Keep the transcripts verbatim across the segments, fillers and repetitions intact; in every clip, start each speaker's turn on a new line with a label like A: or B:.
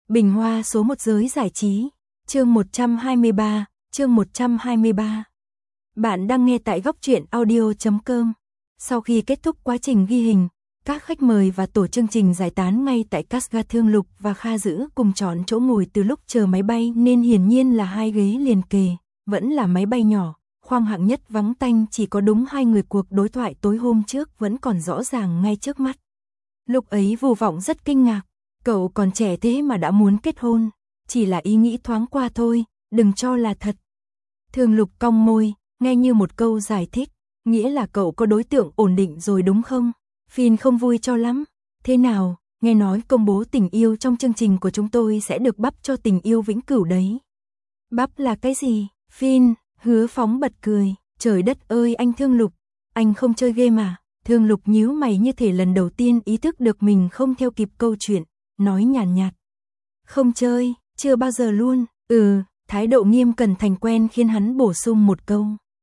A: Bình Hoa số một giới giải trí, chương một trăm hai mươi ba, chương một trăm hai mươi ba. Bạn đang nghe tại góc truyện audio chấm com. Sau khi kết thúc quá trình ghi hình, các khách mời và tổ chương trình giải tán ngay tại Casga. Thương Lục và Kha Dữ cùng chọn chỗ ngồi từ lúc chờ máy bay nên hiển nhiên là hai ghế liền kề, vẫn là máy bay nhỏ, khoang hạng nhất vắng tanh, chỉ có đúng hai người cuộc đối thoại tối hôm trước vẫn còn rõ ràng ngay trước mắt. Lúc ấy Vu Vọng rất kinh ngạc, cậu còn trẻ thế mà đã muốn kết hôn, chỉ là ý nghĩ thoáng qua thôi, đừng cho là thật. Thương Lục cong môi, nghe như một câu giải thích, nghĩa là cậu có đối tượng ổn định rồi đúng không? Phin không vui cho lắm. Thế nào, nghe nói công bố tình yêu trong chương trình của chúng tôi sẽ được bắp cho tình yêu vĩnh cửu đấy. Bắp là cái gì? Phin, Hứa Phóng bật cười, trời đất ơi anh Thương Lục, anh không chơi game à? Thương Lục nhíu mày như thể lần đầu tiên ý thức được mình không theo kịp câu chuyện, nói nhàn nhạt, nhạt. Không chơi, chưa bao giờ luôn. Ừ, thái độ nghiêm cẩn thành quen khiến hắn bổ sung một câu.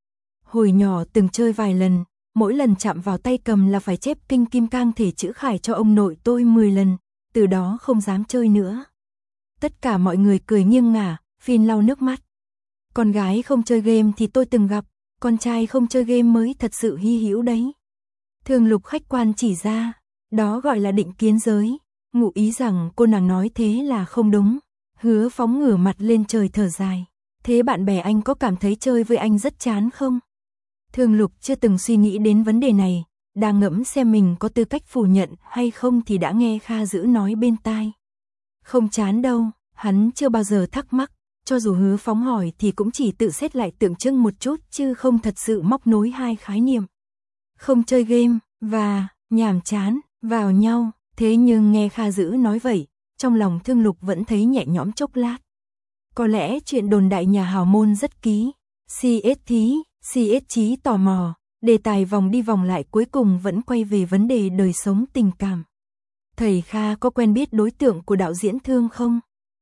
A: Hồi nhỏ từng chơi vài lần, mỗi lần chạm vào tay cầm là phải chép kinh kim cang thể chữ khải cho ông nội tôi mười lần, từ đó không dám chơi nữa. Tất cả mọi người cười nghiêng ngả, Phin lau nước mắt. Con gái không chơi game thì tôi từng gặp, con trai không chơi game mới thật sự hy hữu đấy. Thương Lục khách quan chỉ ra, đó gọi là định kiến giới, ngụ ý rằng cô nàng nói thế là không đúng. Hứa Phóng ngửa mặt lên trời thở dài, thế bạn bè anh có cảm thấy chơi với anh rất chán không? Thương Lục chưa từng suy nghĩ đến vấn đề này, đang ngẫm xem mình có tư cách phủ nhận hay không thì đã nghe Kha Dữ nói bên tai. Không chán đâu, hắn chưa bao giờ thắc mắc, cho dù Hứa Phóng hỏi thì cũng chỉ tự xét lại tượng trưng một chút chứ không thật sự móc nối hai khái niệm. Không chơi game và nhàm chán vào nhau, thế nhưng nghe Kha Dữ nói vậy, trong lòng Thương Lục vẫn thấy nhẹ nhõm chốc lát. Có lẽ chuyện đồn đại nhà hào môn rất ký, xê ét thí, xê ét chí tò mò, đề tài vòng đi vòng lại cuối cùng vẫn quay về vấn đề đời sống tình cảm. Thầy Kha có quen biết đối tượng của đạo diễn Thương không?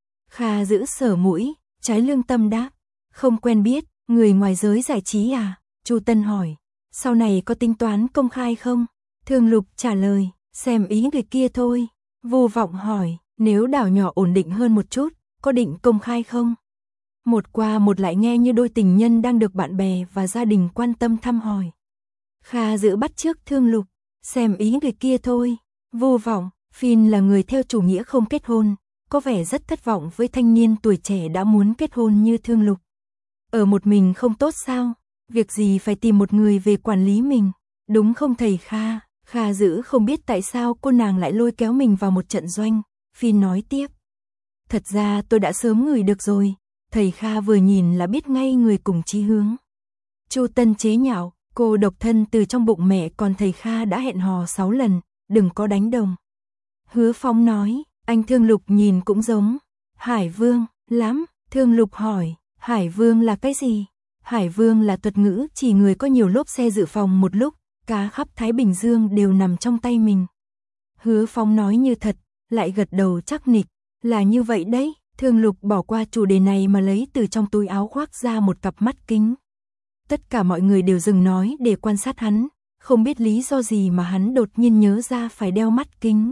A: Kha Dữ sờ mũi, trái lương tâm đáp, không quen biết, người ngoài giới giải trí à? Chu Tân hỏi, sau này có tính toán công khai không? Thương Lục trả lời, xem ý người kia thôi. Vu Vọng hỏi, nếu đảo nhỏ ổn định hơn một chút, có định công khai không? Một qua một lại nghe như đôi tình nhân đang được bạn bè và gia đình quan tâm thăm hỏi. Kha Dữ bắt chước Thương Lục, xem ý người kia thôi. Vu Vọng, Phin là người theo chủ nghĩa không kết hôn, có vẻ rất thất vọng với thanh niên tuổi trẻ đã muốn kết hôn như Thương Lục. Ở một mình không tốt sao? Việc gì phải tìm một người về quản lý mình, đúng không thầy Kha? Kha Dữ không biết tại sao cô nàng lại lôi kéo mình vào một trận doanh. Phin nói tiếp, thật ra tôi đã sớm ngửi được rồi, thầy Kha vừa nhìn là biết ngay người cùng chí hướng. Chu Tân chế nhạo, cô độc thân từ trong bụng mẹ còn thầy Kha đã hẹn hò sáu lần, đừng có đánh đồng. Hứa Phóng nói, anh Thương Lục nhìn cũng giống. Hải Vương, lắm. Thương Lục hỏi, Hải Vương là cái gì? Hải Vương là thuật ngữ chỉ người có nhiều lốp xe dự phòng một lúc, cá khắp Thái Bình Dương đều nằm trong tay mình. Hứa Phóng nói như thật, lại gật đầu chắc nịch, là như vậy đấy. Thương Lục bỏ qua chủ đề này mà lấy từ trong túi áo khoác ra một cặp mắt kính. Tất cả mọi người đều dừng nói để quan sát hắn, không biết lý do gì mà hắn đột nhiên nhớ ra phải đeo mắt kính.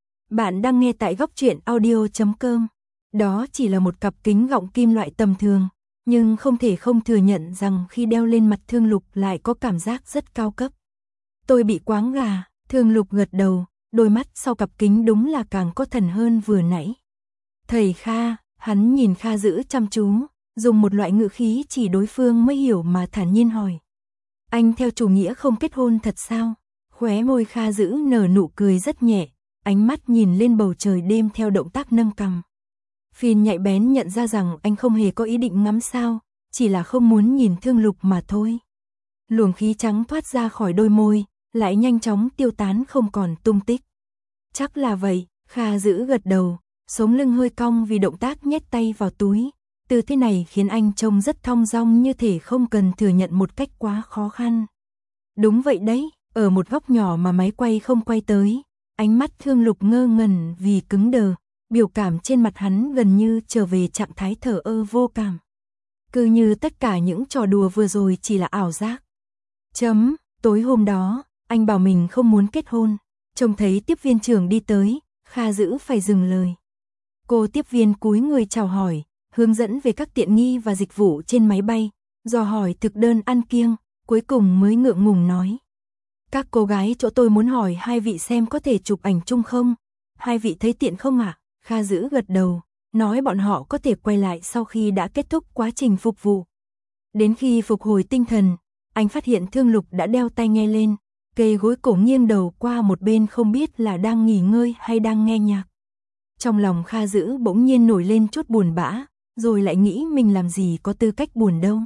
A: Bạn đang nghe tại góc truyện audio chấm com. Đó chỉ là một cặp kính gọng kim loại tầm thường, nhưng không thể không thừa nhận rằng khi đeo lên mặt Thương Lục lại có cảm giác rất cao cấp. Tôi bị quáng gà. Thương Lục gật đầu, đôi mắt sau cặp kính đúng là càng có thần hơn vừa nãy. Thầy Kha, hắn nhìn Kha Dữ chăm chú, dùng một loại ngữ khí chỉ đối phương mới hiểu mà thản nhiên hỏi. Anh theo chủ nghĩa không kết hôn thật sao? Khóe môi Kha Dữ nở nụ cười rất nhẹ, ánh mắt nhìn lên bầu trời đêm theo động tác nâng cằm. Phin nhạy bén nhận ra rằng anh không hề có ý định ngắm sao, chỉ là không muốn nhìn Thương Lục mà thôi. Luồng khí trắng thoát ra khỏi đôi môi, lại nhanh chóng tiêu tán không còn tung tích. Chắc là vậy, Kha Dữ gật đầu, sống lưng hơi cong vì động tác nhét tay vào túi. Từ thế này khiến anh trông rất thong dong như thể không cần thừa nhận một cách quá khó khăn. Đúng vậy đấy, ở một góc nhỏ mà máy quay không quay tới, ánh mắt Thương Lục ngơ ngẩn vì cứng đờ, biểu cảm trên mặt hắn gần như trở về trạng thái thờ ơ vô cảm. Cứ như tất cả những trò đùa vừa rồi chỉ là ảo giác. Chấm, tối hôm đó, anh bảo mình không muốn kết hôn, trông thấy tiếp viên trưởng đi tới, Kha Dữ phải dừng lời. Cô tiếp viên cúi người chào hỏi, hướng dẫn về các tiện nghi và dịch vụ trên máy bay, dò hỏi thực đơn ăn kiêng, cuối cùng mới ngượng ngùng nói. Các cô gái chỗ tôi muốn hỏi hai vị xem có thể chụp ảnh chung không? Hai vị thấy tiện không ạ? À? Kha Dữ gật đầu, nói bọn họ có thể quay lại sau khi đã kết thúc quá trình phục vụ. Đến khi phục hồi tinh thần, anh phát hiện Thương Lục đã đeo tai nghe lên, kề gối cổ nghiêng đầu qua một bên không biết là đang nghỉ ngơi hay đang nghe nhạc. Trong lòng Kha Dữ bỗng nhiên nổi lên chút buồn bã, rồi lại nghĩ mình làm gì có tư cách buồn đâu.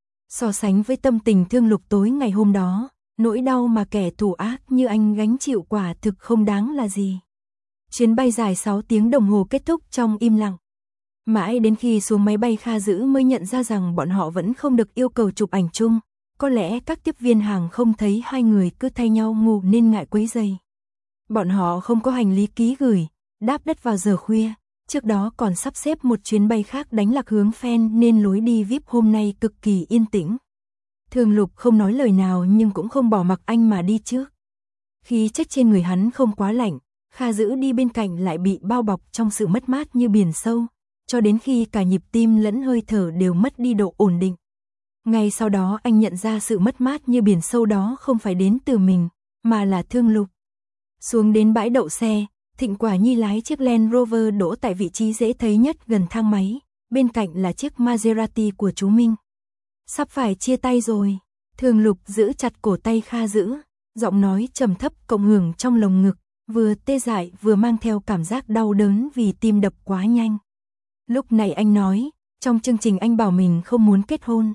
A: So sánh với tâm tình Thương Lục tối ngày hôm đó, nỗi đau mà kẻ thù ác như anh gánh chịu quả thực không đáng là gì. Chuyến bay dài sáu tiếng đồng hồ kết thúc trong im lặng. Mãi đến khi xuống máy bay Kha Dữ mới nhận ra rằng bọn họ vẫn không được yêu cầu chụp ảnh chung. Có lẽ các tiếp viên hàng không thấy hai người cứ thay nhau ngủ nên ngại quấy rầy. Bọn họ không có hành lý ký gửi, đáp đất vào giờ khuya. Trước đó còn sắp xếp một chuyến bay khác đánh lạc hướng Phen nên lối đi vi ai pi hôm nay cực kỳ yên tĩnh. Thương Lục không nói lời nào nhưng cũng không bỏ mặc anh mà đi trước. Khí chất trên người hắn không quá lạnh, Kha Dữ đi bên cạnh lại bị bao bọc trong sự mất mát như biển sâu, cho đến khi cả nhịp tim lẫn hơi thở đều mất đi độ ổn định. Ngay sau đó anh nhận ra sự mất mát như biển sâu đó không phải đến từ mình, mà là Thương Lục. Xuống đến bãi đậu xe, Thịnh Quả Nhi lái chiếc Land Rover đỗ tại vị trí dễ thấy nhất gần thang máy, bên cạnh là chiếc Maserati của chú Minh. Sắp phải chia tay rồi, Thương Lục giữ chặt cổ tay Kha Dữ, giọng nói trầm thấp cộng hưởng trong lồng ngực, vừa tê dại vừa mang theo cảm giác đau đớn vì tim đập quá nhanh. Lúc này anh nói, trong chương trình anh bảo mình không muốn kết hôn.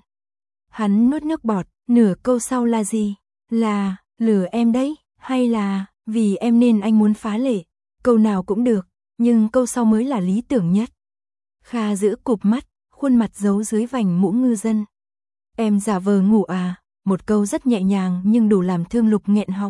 A: Hắn nuốt nước bọt, nửa câu sau là gì? Là, lừa em đấy, hay là, vì em nên anh muốn phá lệ? Câu nào cũng được, nhưng câu sau mới là lý tưởng nhất. Kha Dữ cụp mắt, khuôn mặt giấu dưới vành mũ ngư dân. Em giả vờ ngủ à? Một câu rất nhẹ nhàng nhưng đủ làm Thương Lục nghẹn họng.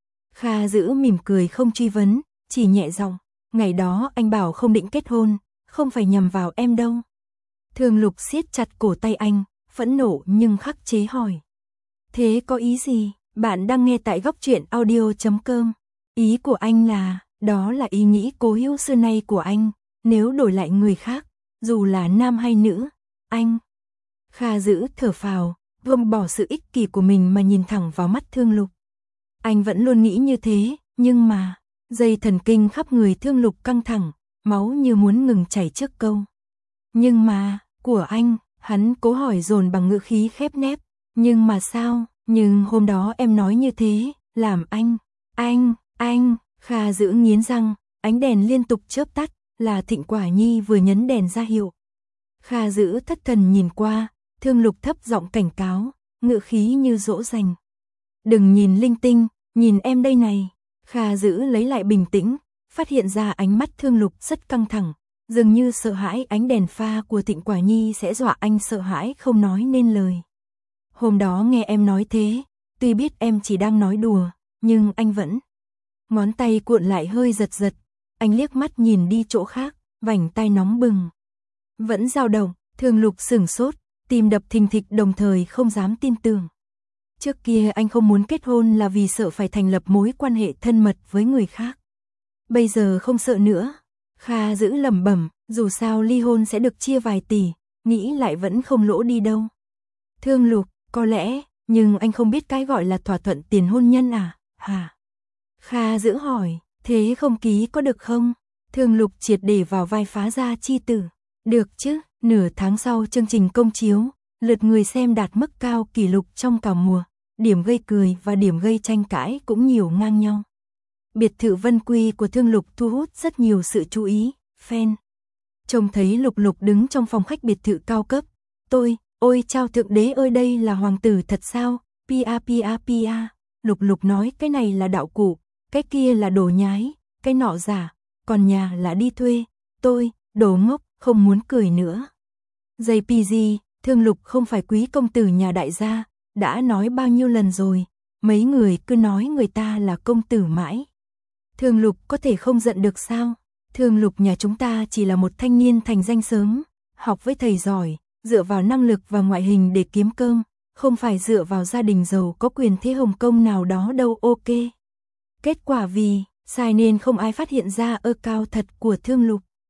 A: Kha Dữ mỉm cười không truy vấn, chỉ nhẹ giọng, ngày đó anh bảo không định kết hôn, không phải nhằm vào em đâu. Thương Lục siết chặt cổ tay anh, phẫn nộ nhưng khắc chế hỏi. Thế có ý gì? Bạn đang nghe tại góc truyện audio chấm com. Ý của anh là, đó là ý nghĩ cố hữu xưa nay của anh, nếu đổi lại người khác, dù là nam hay nữ, anh. Kha Dữ thở phào, gom bỏ sự ích kỷ của mình mà nhìn thẳng vào mắt Thương Lục. Anh vẫn luôn nghĩ như thế, nhưng mà, dây thần kinh khắp người Thương Lục căng thẳng, máu như muốn ngừng chảy trước câu. Nhưng mà, của anh, hắn cố hỏi dồn bằng ngữ khí khép nép, nhưng mà sao, nhưng hôm đó em nói như thế, làm anh, anh, anh, Kha Dữ nghiến răng, ánh đèn liên tục chớp tắt, là Thịnh Quả Nhi vừa nhấn đèn ra hiệu. Kha Dữ thất thần nhìn qua, Thương Lục thấp giọng cảnh cáo, ngữ khí như dỗ dành. Đừng nhìn linh tinh, nhìn em đây này. Kha Dữ lấy lại bình tĩnh, phát hiện ra ánh mắt Thương Lục rất căng thẳng, dường như sợ hãi ánh đèn pha của Thịnh Quả Nhi sẽ dọa anh sợ hãi không nói nên lời. Hôm đó nghe em nói thế, tuy biết em chỉ đang nói đùa, nhưng anh vẫn. Ngón tay cuộn lại hơi giật giật, anh liếc mắt nhìn đi chỗ khác, vành tai nóng bừng. Vẫn dao động, Thương Lục sửng sốt, tim đập thình thịch đồng thời không dám tin tưởng. Trước kia anh không muốn kết hôn là vì sợ phải thành lập mối quan hệ thân mật với người khác. Bây giờ không sợ nữa. Kha Dữ lẩm bẩm, dù sao ly hôn sẽ được chia vài tỷ, nghĩ lại vẫn không lỗ đi đâu. Thương Lục, có lẽ, nhưng anh không biết cái gọi là thỏa thuận tiền hôn nhân à, hả? Kha Dữ hỏi, thế không ký có được không? Thương Lục triệt để vào vai phá ra chi tử. Được chứ, nửa tháng sau chương trình công chiếu, lượt người xem đạt mức cao kỷ lục trong cả mùa, điểm gây cười và điểm gây tranh cãi cũng nhiều ngang nhau. Biệt thự Vân Quy của Thương Lục thu hút rất nhiều sự chú ý, fan. Trông thấy Lục Lục đứng trong phòng khách biệt thự cao cấp. Tôi, ôi chao thượng đế ơi đây là hoàng tử thật sao, pia pia pia. Lục Lục nói cái này là đạo cụ, cái kia là đồ nhái, cái nọ giả, còn nhà là đi thuê. Tôi, đồ ngốc, không muốn cười nữa. gi pê giê, Thương Lục không phải quý công tử nhà đại gia, đã nói bao nhiêu lần rồi, mấy người cứ nói người ta là công tử mãi. Thương Lục có thể không giận được sao? Thương Lục nhà chúng ta chỉ là một thanh niên thành danh sớm, học với thầy giỏi, dựa vào năng lực và ngoại hình để kiếm cơm, không phải dựa vào gia đình giàu có quyền thế Hồng Kông nào đó đâu, ok. Kết quả vì, sai nên không ai phát hiện ra ơ cao thật của Thương Lục.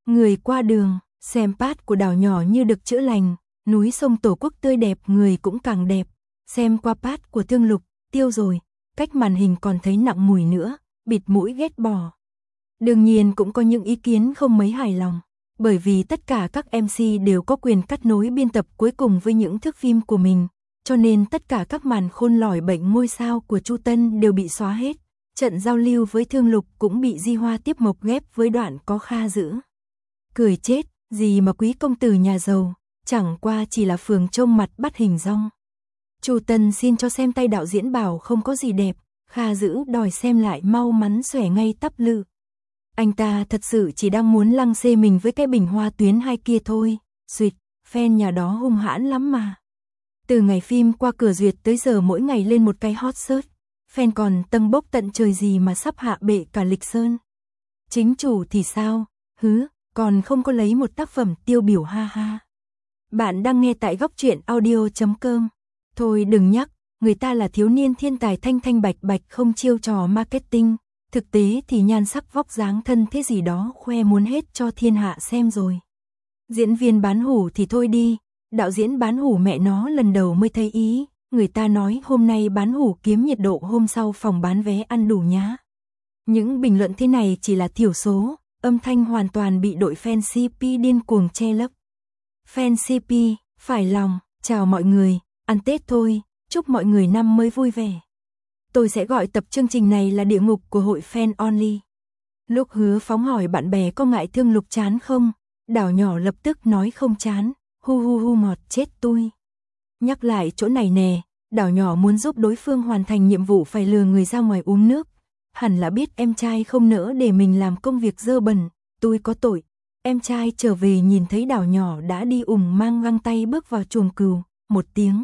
A: Người qua đường, xem pát của đảo nhỏ như được chữa lành, núi sông Tổ quốc tươi đẹp, người cũng càng đẹp. Xem qua pát của Thương Lục, tiêu rồi, cách màn hình còn thấy nặng mùi nữa, bịt mũi ghét bỏ. Đương nhiên cũng có những ý kiến không mấy hài lòng, bởi vì tất cả các em xê đều có quyền cắt nối biên tập cuối cùng với những thước phim của mình, cho nên tất cả các màn khôn lỏi bệnh ngôi sao của Chu Tân đều bị xóa hết. Trận giao lưu với Thương Lục cũng bị Di Hoa tiếp mộc ghép với đoạn có Kha Dữ. Cười chết, gì mà quý công tử nhà giàu, chẳng qua chỉ là phường trông mặt bắt hình dong. Chu Tân xin cho xem tay đạo diễn bảo không có gì đẹp, Kha Dữ đòi xem lại mau mắn xòe ngay tắp lự. Anh ta thật sự chỉ đang muốn lăng xê mình với cái bình hoa tuyến hai kia thôi, duyệt, fan nhà đó hung hãn lắm mà. Từ ngày phim qua cửa duyệt tới giờ mỗi ngày lên một cái hot search, fan còn tâng bốc tận trời gì mà sắp hạ bệ cả lịch sơn. Chính chủ thì sao, hứ, còn không có lấy một tác phẩm tiêu biểu ha ha. Bạn đang nghe tại góc truyện audio chấm com. Thôi đừng nhắc, người ta là thiếu niên thiên tài thanh thanh bạch bạch không chiêu trò marketing. Thực tế thì nhan sắc vóc dáng thân thế gì đó khoe muốn hết cho thiên hạ xem rồi. Diễn viên bán hủ thì thôi đi, đạo diễn bán hủ mẹ nó lần đầu mới thấy ý, người ta nói hôm nay bán hủ kiếm nhiệt độ hôm sau phòng bán vé ăn đủ nhá. Những bình luận thế này chỉ là thiểu số, âm thanh hoàn toàn bị đội fan xê pê điên cuồng che lấp. Fan xê pê, phải lòng, chào mọi người, ăn Tết thôi, chúc mọi người năm mới vui vẻ. Tôi sẽ gọi tập chương trình này là địa ngục của hội fan only. Lúc Hứa Phóng hỏi bạn bè có ngại Thương Lục chán không, đảo nhỏ lập tức nói không chán, hu hu hu ngọt chết tôi. Nhắc lại chỗ này nè, đảo nhỏ muốn giúp đối phương hoàn thành nhiệm vụ phải lừa người ra ngoài uống nước. Hẳn là biết em trai không nỡ để mình làm công việc dơ bẩn, tôi có tội. Em trai trở về nhìn thấy đảo nhỏ đã đi ủng mang găng tay bước vào chuồng cừu, một tiếng.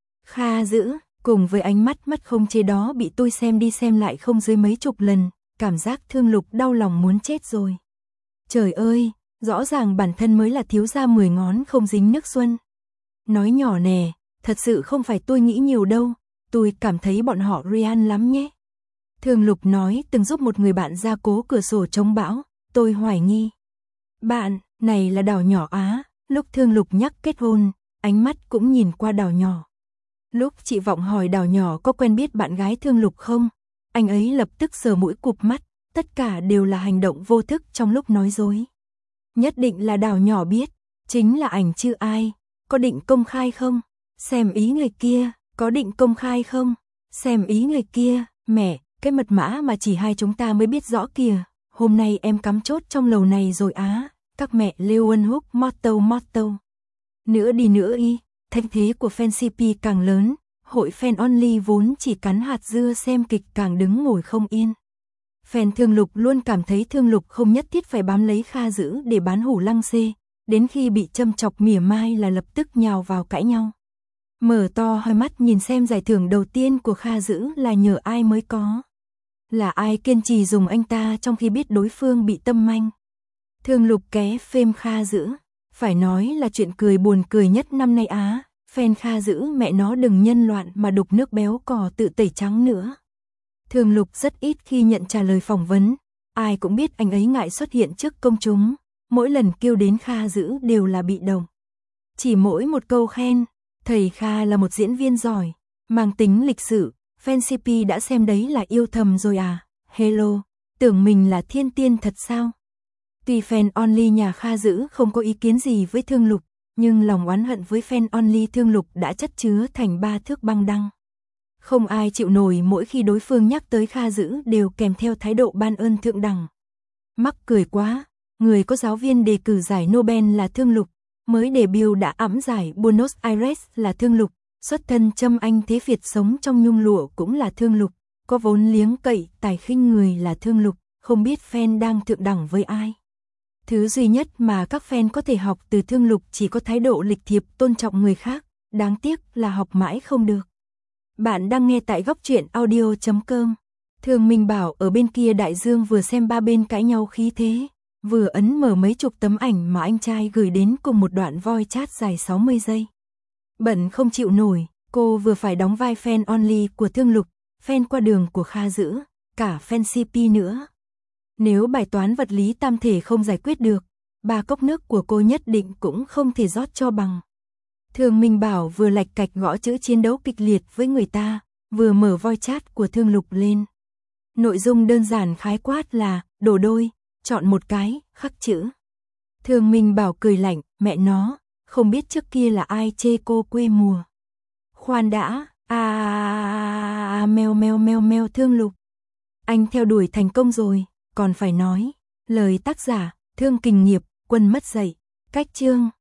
A: Kha Dữ, cùng với ánh mắt mất không chế đó bị tôi xem đi xem lại không dưới mấy chục lần, cảm giác Thương Lục đau lòng muốn chết rồi. Trời ơi, rõ ràng bản thân mới là thiếu gia mười ngón không dính nước xuân. Nói nhỏ nè, thật sự không phải tôi nghĩ nhiều đâu, tôi cảm thấy bọn họ real lắm nhé. Thương Lục nói từng giúp một người bạn gia cố cửa sổ chống bão, tôi hoài nghi. Bạn, này là đảo nhỏ Á, lúc Thương Lục nhắc kết hôn, ánh mắt cũng nhìn qua đảo nhỏ. Lúc chị Vọng hỏi đảo nhỏ có quen biết bạn gái Thương Lục không, anh ấy lập tức sờ mũi cụp mắt, tất cả đều là hành động vô thức trong lúc nói dối. Nhất định là đảo nhỏ biết, chính là ảnh chứ ai, có định công khai không? Xem ý người kia, có định công khai không? Xem ý người kia, mẹ, cái mật mã mà chỉ hai chúng ta mới biết rõ kìa, hôm nay em cắm chốt trong lầu này rồi á, các mẹ Leon Hook motto motto. Nữa đi nữa y, thanh thế của fan xê pê càng lớn, hội fan only vốn chỉ cắn hạt dưa xem kịch càng đứng ngồi không yên. Fan Thương Lục luôn cảm thấy Thương Lục không nhất thiết phải bám lấy Kha Dữ để bán hủ lăng xê, đến khi bị châm chọc mỉa mai là lập tức nhào vào cãi nhau. Mở to hai mắt nhìn xem giải thưởng đầu tiên của Kha Dữ là nhờ ai mới có. Là ai kiên trì dùng anh ta trong khi biết đối phương bị tâm manh. Thương Lục ké phêm Kha Dữ, phải nói là chuyện cười buồn cười nhất năm nay á, fan Kha Dữ mẹ nó đừng nhân loạn mà đục nước béo cò tự tẩy trắng nữa. Thương Lục rất ít khi nhận trả lời phỏng vấn, ai cũng biết anh ấy ngại xuất hiện trước công chúng, mỗi lần kêu đến Kha Dữ đều là bị động. Chỉ mỗi một câu khen, thầy Kha là một diễn viên giỏi, mang tính lịch sử, fan xê pê đã xem đấy là yêu thầm rồi à, hello, tưởng mình là thiên tiên thật sao? Tuy fan only nhà Kha Dữ không có ý kiến gì với Thương Lục, nhưng lòng oán hận với fan only Thương Lục đã chất chứa thành ba thước băng đăng. Không ai chịu nổi mỗi khi đối phương nhắc tới Kha Dữ đều kèm theo thái độ ban ơn thượng đẳng. Mắc cười quá, người có giáo viên đề cử giải Nobel là Thương Lục, mới debut đã ẵm giải Buenos Aires là Thương Lục, xuất thân Trâm Anh Thế Việt sống trong nhung lụa cũng là Thương Lục, có vốn liếng cậy tài khinh người là Thương Lục, không biết fan đang thượng đẳng với ai. Thứ duy nhất mà các fan có thể học từ Thương Lục chỉ có thái độ lịch thiệp tôn trọng người khác, đáng tiếc là học mãi không được. Bạn đang nghe tại góc truyện audio chấm com. Thường Minh Bảo ở bên kia đại dương vừa xem ba bên cãi nhau khí thế, vừa ấn mở mấy chục tấm ảnh mà anh trai gửi đến cùng một đoạn voice chat dài sáu mươi giây. Bận không chịu nổi, cô vừa phải đóng vai fan only của Thương Lục, fan qua đường của Kha Dữ, cả fan xê pê nữa. Nếu bài toán vật lý tam thể không giải quyết được, ba cốc nước của cô nhất định cũng không thể rót cho bằng. Thương Minh Bảo vừa lạch cạch gõ chữ chiến đấu kịch liệt với người ta, vừa mở voi chat của Thương Lục lên. Nội dung đơn giản khái quát là, đổ đôi, chọn một cái, khắc chữ. Thương Minh Bảo cười lạnh, mẹ nó, không biết trước kia là ai chê cô quê mùa. Khoan đã, à meo meo meo meo Thương Lục. Anh theo đuổi thành công rồi, còn phải nói. Lời tác giả, Thương Kình Nghiệp, Quân mất dạy. Cách chương.